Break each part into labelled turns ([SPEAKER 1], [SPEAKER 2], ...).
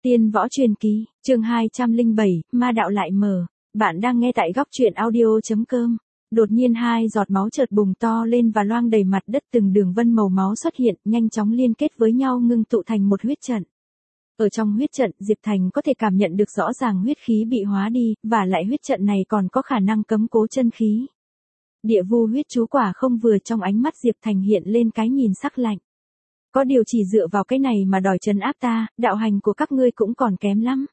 [SPEAKER 1] Tiên võ truyền kỳ, chương 207, ma đạo lại mở. Bạn đang nghe tại góc truyện audio.com. Đột nhiên hai giọt máu chợt bùng to lên và loang đầy mặt đất, từng đường vân màu máu xuất hiện, nhanh chóng liên kết với nhau ngưng tụ thành một huyết trận. Ở trong huyết trận, Diệp Thành có thể cảm nhận được rõ ràng huyết khí bị hóa đi, và lại huyết trận này còn có khả năng cấm cố chân khí. Địa vu huyết chú quả không vừa, trong ánh mắt Diệp Thành hiện lên cái nhìn sắc lạnh. Có điều chỉ dựa vào cái này mà đòi trấn áp ta, đạo hành của các ngươi cũng còn kém lắm.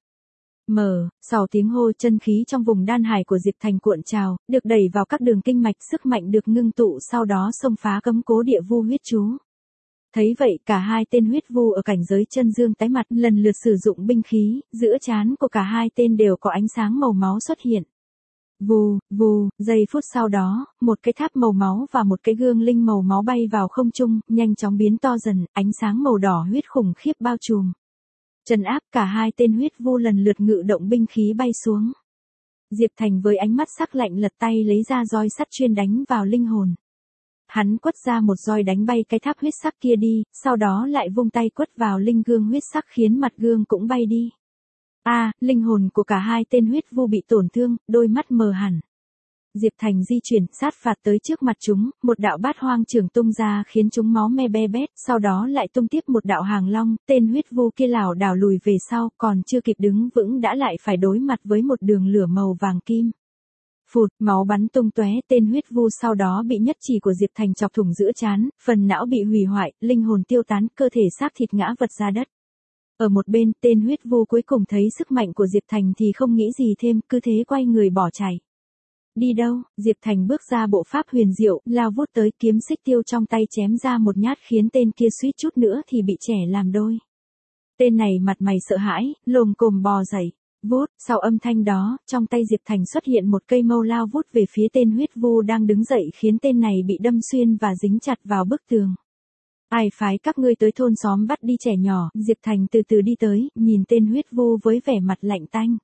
[SPEAKER 1] Sau tiếng hô, chân khí trong vùng đan hải của Diệp Thành cuộn trào, được đẩy vào các đường kinh mạch, sức mạnh được ngưng tụ, sau đó xông phá cấm cố địa vu huyết chú. Thấy vậy, cả hai tên huyết vu ở cảnh giới chân dương tái mặt, lần lượt sử dụng binh khí, giữa trán của cả hai tên đều có ánh sáng màu máu xuất hiện. Vù, vù, giây phút sau đó, một cái tháp màu máu và một cái gương linh màu máu bay vào không trung, nhanh chóng biến to dần, ánh sáng màu đỏ huyết khủng khiếp bao trùm. Trấn áp, cả hai tên huyết vu lần lượt ngự động binh khí bay xuống. Diệp Thành với ánh mắt sắc lạnh lật tay lấy ra roi sắt chuyên đánh vào linh hồn. Hắn quất ra một roi đánh bay cái tháp huyết sắc kia đi, sau đó lại vung tay quất vào linh gương huyết sắc khiến mặt gương cũng bay đi. Linh hồn của cả hai tên huyết vu bị tổn thương, đôi mắt mờ hẳn. Diệp Thành di chuyển, sát phạt tới trước mặt chúng, một đạo bát hoang trường tung ra khiến chúng máu me be bét, sau đó lại tung tiếp một đạo hàng long, tên huyết vu kia lảo đảo lùi về sau, còn chưa kịp đứng vững đã lại phải đối mặt với một đường lửa màu vàng kim. Phụt, máu bắn tung tóe, tên huyết vu sau đó bị nhất chỉ của Diệp Thành chọc thủng giữa trán, phần não bị hủy hoại, linh hồn tiêu tán, cơ thể xác thịt ngã vật ra đất. Ở một bên, tên huyết vu cuối cùng thấy sức mạnh của Diệp Thành thì không nghĩ gì thêm, cứ thế quay người bỏ chạy. Đi đâu? Diệp Thành bước ra bộ pháp huyền diệu, lao vút tới, kiếm xích tiêu trong tay chém ra một nhát khiến tên kia suýt chút nữa thì bị chẻ làm đôi. Tên này mặt mày sợ hãi, lồm cồm bò dậy. Vút, sau âm thanh đó, trong tay Diệp Thành xuất hiện một cây mâu lao vút về phía tên huyết vu đang đứng dậy, khiến tên này bị đâm xuyên và dính chặt vào bức tường. Ai phái các ngươi tới thôn xóm bắt đi trẻ nhỏ? Diệp Thành từ từ đi tới, nhìn tên huyết vu với vẻ mặt lạnh tanh.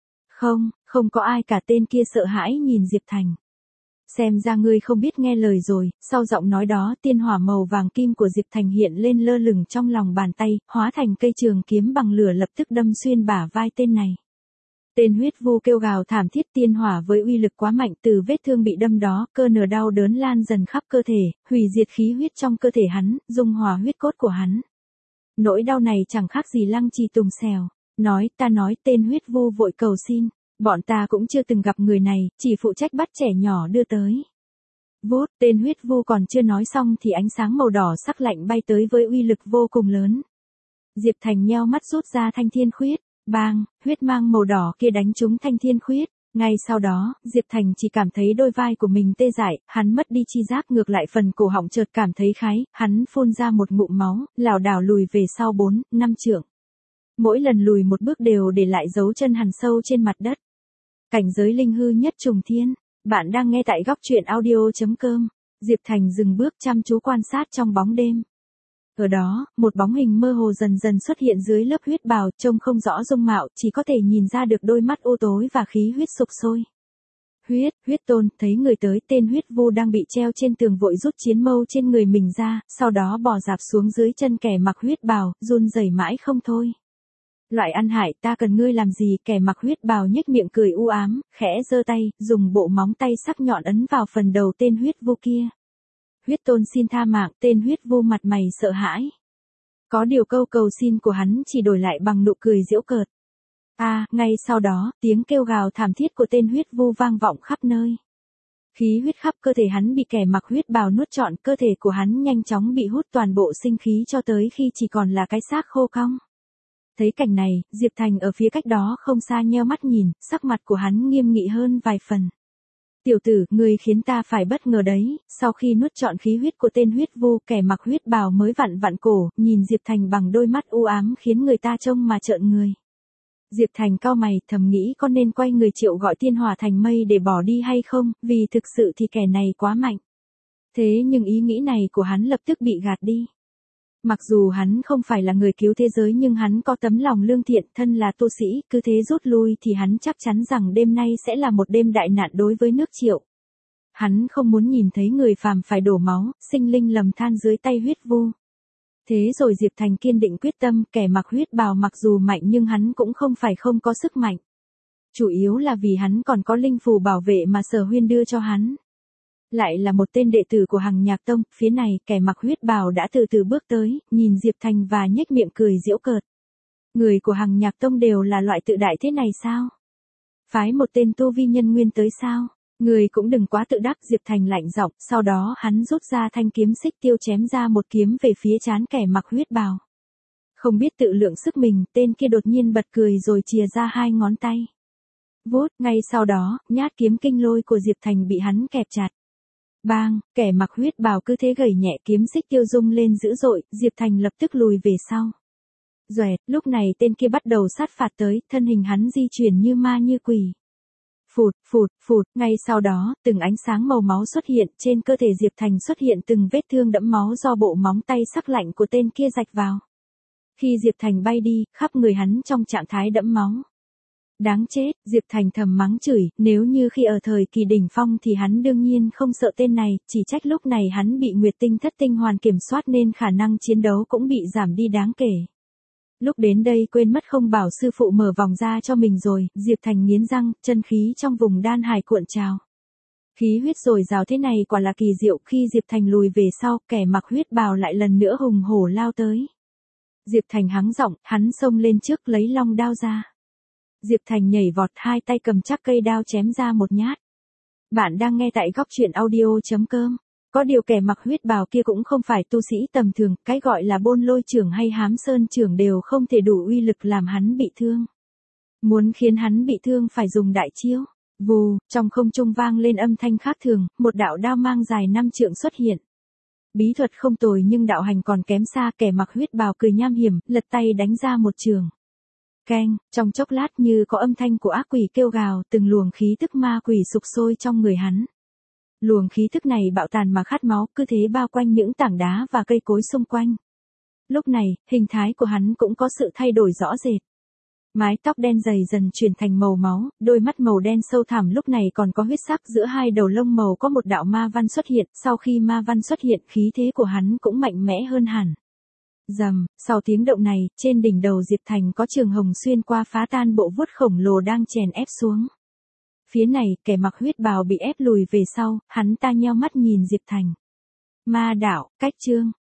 [SPEAKER 1] Không có ai cả, tên kia sợ hãi nhìn Diệp Thành. Xem ra ngươi không biết nghe lời rồi. Sau giọng nói đó, tiên hỏa màu vàng kim của Diệp Thành hiện lên lơ lửng trong lòng bàn tay, hóa thành cây trường kiếm bằng lửa lập tức đâm xuyên bả vai tên này. Tên huyết vu kêu gào thảm thiết, tiên hỏa với uy lực quá mạnh, từ vết thương bị đâm đó, cơ nở đau đớn lan dần khắp cơ thể, hủy diệt khí huyết trong cơ thể hắn, dung hòa huyết cốt của hắn. Nỗi đau này chẳng khác gì lăng trì tùng xèo. Ta nói, tên huyết vu vội cầu xin. Bọn ta cũng chưa từng gặp người này, chỉ phụ trách bắt trẻ nhỏ đưa tới. Vút, tên huyết vu còn chưa nói xong thì ánh sáng màu đỏ sắc lạnh bay tới với uy lực vô cùng lớn. Diệp Thành nheo mắt rút ra thanh thiên khuyết. Bang, huyết mang màu đỏ kia đánh trúng thanh thiên khuyết. Ngay sau đó, Diệp Thành chỉ cảm thấy đôi vai của mình tê dại, hắn mất đi chi giác, ngược lại phần cổ họng chợt cảm thấy khái, hắn phun ra một ngụm máu, lảo đảo lùi về sau 4-5 trượng. Mỗi lần lùi một bước đều để lại dấu chân hằn sâu trên mặt đất. Cảnh giới linh hư nhất trùng thiên. Bạn đang nghe tại góc truyện audio.com. Diệp Thành dừng bước chăm chú quan sát trong bóng đêm. Ở đó, một bóng hình mơ hồ dần dần xuất hiện dưới lớp huyết bào, trông không rõ dung mạo, chỉ có thể nhìn ra được đôi mắt u tối và khí huyết sục sôi. Huyết tôn, thấy người tới, tên huyết vu đang bị treo trên tường vội rút chiến mâu trên người mình ra, sau đó bò dạp xuống dưới chân kẻ mặc huyết bào, run rẩy mãi không thôi. Loại ăn hại, ta cần ngươi làm gì? Kẻ mặc huyết bào nhếch miệng cười u ám, khẽ giơ tay, dùng bộ móng tay sắc nhọn ấn vào phần đầu tên huyết vu kia. Huyết tôn xin tha mạng, tên huyết vu mặt mày sợ hãi. Có điều câu cầu xin của hắn chỉ đổi lại bằng nụ cười giễu cợt. Ngay sau đó, tiếng kêu gào thảm thiết của tên huyết vu vang vọng khắp nơi. Khí huyết khắp cơ thể hắn bị kẻ mặc huyết bào nuốt trọn, cơ thể của hắn nhanh chóng bị hút toàn bộ sinh khí cho tới khi chỉ còn là cái xác khô cong. Thấy cảnh này, Diệp Thành ở phía cách đó không xa nheo mắt nhìn, sắc mặt của hắn nghiêm nghị hơn vài phần. Tiểu tử, ngươi khiến ta phải bất ngờ đấy. Sau khi nuốt trọn khí huyết của tên huyết vu, kẻ mặc huyết bào mới vặn vặn cổ, nhìn Diệp Thành bằng đôi mắt u ám khiến người ta trông mà trợn người. Diệp Thành cau mày, thầm nghĩ có nên quay người triệu gọi tiên hỏa thành mây để bỏ đi hay không, vì thực sự thì kẻ này quá mạnh. Thế nhưng ý nghĩ này của hắn lập tức bị gạt đi. Mặc dù hắn không phải là người cứu thế giới nhưng hắn có tấm lòng lương thiện, thân là tu sĩ, cứ thế rút lui thì hắn chắc chắn rằng đêm nay sẽ là một đêm đại nạn đối với nước Triệu. Hắn không muốn nhìn thấy người phàm phải đổ máu, sinh linh lầm than dưới tay huyết vu. Thế rồi Diệp Thành kiên định quyết tâm, kẻ mặc huyết bào mặc dù mạnh nhưng hắn cũng không phải không có sức mạnh. Chủ yếu là vì hắn còn có linh phù bảo vệ mà Sở Huyên đưa cho hắn. Lại là một tên đệ tử của Hằng Nhạc Tông, phía này kẻ mặc huyết bào đã từ từ bước tới, nhìn Diệp Thành và nhếch miệng cười giễu cợt. Người của Hằng Nhạc Tông đều là loại tự đại thế này sao? Phái một tên tu vi nhân nguyên tới sao? Người cũng đừng quá tự đắc. Diệp Thành lạnh giọng, sau đó hắn rút ra thanh kiếm xích tiêu chém ra một kiếm về phía trán kẻ mặc huyết bào. Không biết tự lượng sức mình, tên kia đột nhiên bật cười rồi chìa ra hai ngón tay. Vút, ngay sau đó, nhát kiếm kinh lôi của Diệp Thành bị hắn kẹp chặt. Bang, kẻ mặc huyết bào cứ thế gẩy nhẹ kiếm xích tiêu rung lên dữ dội, Diệp Thành lập tức lùi về sau. Doẹt, lúc này tên kia bắt đầu sát phạt tới, thân hình hắn di chuyển như ma như quỷ. Phụt, phụt, phụt, ngay sau đó, từng ánh sáng màu máu xuất hiện, trên cơ thể Diệp Thành xuất hiện từng vết thương đẫm máu do bộ móng tay sắc lạnh của tên kia rạch vào. Khi Diệp Thành bay đi, khắp người hắn trong trạng thái đẫm máu. Đáng chết, Diệp Thành thầm mắng chửi, nếu như khi ở thời kỳ đỉnh phong thì hắn đương nhiên không sợ tên này, chỉ trách lúc này hắn bị Nguyệt Tinh Thất Tinh Hoàn kiểm soát nên khả năng chiến đấu cũng bị giảm đi đáng kể. Lúc đến đây quên mất không bảo sư phụ mở vòng ra cho mình rồi, Diệp Thành nghiến răng, chân khí trong vùng đan hải cuộn trào. Khí huyết dồi dào thế này quả là kỳ diệu, khi Diệp Thành lùi về sau, kẻ mặc huyết bào lại lần nữa hùng hổ lao tới. Diệp Thành hắng giọng, hắn xông lên trước lấy long đao ra. Diệp Thành nhảy vọt, hai tay cầm chắc cây đao chém ra một nhát. Bạn đang nghe tại góc truyện audio.com. Có điều kẻ mặc huyết bào kia cũng không phải tu sĩ tầm thường, cái gọi là Bôn Lôi trưởng hay Hám Sơn trưởng đều không thể đủ uy lực làm hắn bị thương. Muốn khiến hắn bị thương phải dùng đại chiêu. Vù, trong không trung vang lên âm thanh khác thường, một đạo đao mang dài 5 trượng xuất hiện. Bí thuật không tồi nhưng đạo hành còn kém xa, kẻ mặc huyết bào cười nham hiểm, lật tay đánh ra một trường. Keng, trong chốc lát như có âm thanh của ác quỷ kêu gào, từng luồng khí tức ma quỷ sục sôi trong người hắn. Luồng khí tức này bạo tàn mà khát máu, cứ thế bao quanh những tảng đá và cây cối xung quanh. Lúc này, hình thái của hắn cũng có sự thay đổi rõ rệt. Mái tóc đen dày dần chuyển thành màu máu, đôi mắt màu đen sâu thẳm lúc này còn có huyết sắc, giữa hai đầu lông màu có một đạo ma văn xuất hiện, sau khi ma văn xuất hiện khí thế của hắn cũng mạnh mẽ hơn hẳn. Rầm, sau tiếng động này, trên đỉnh đầu Diệp Thành có trường hồng xuyên qua phá tan bộ vuốt khổng lồ đang chèn ép xuống. Phía này, kẻ mặc huyết bào bị ép lùi về sau, hắn ta nheo mắt nhìn Diệp Thành. Ma đạo, cách chương.